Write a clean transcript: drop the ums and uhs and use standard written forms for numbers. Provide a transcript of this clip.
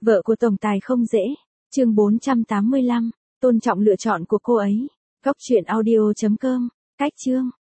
Vợ của tổng tài không dễ. Chương 485. Tôn trọng lựa chọn của cô ấy. Góc truyện audio.com. Cách chương.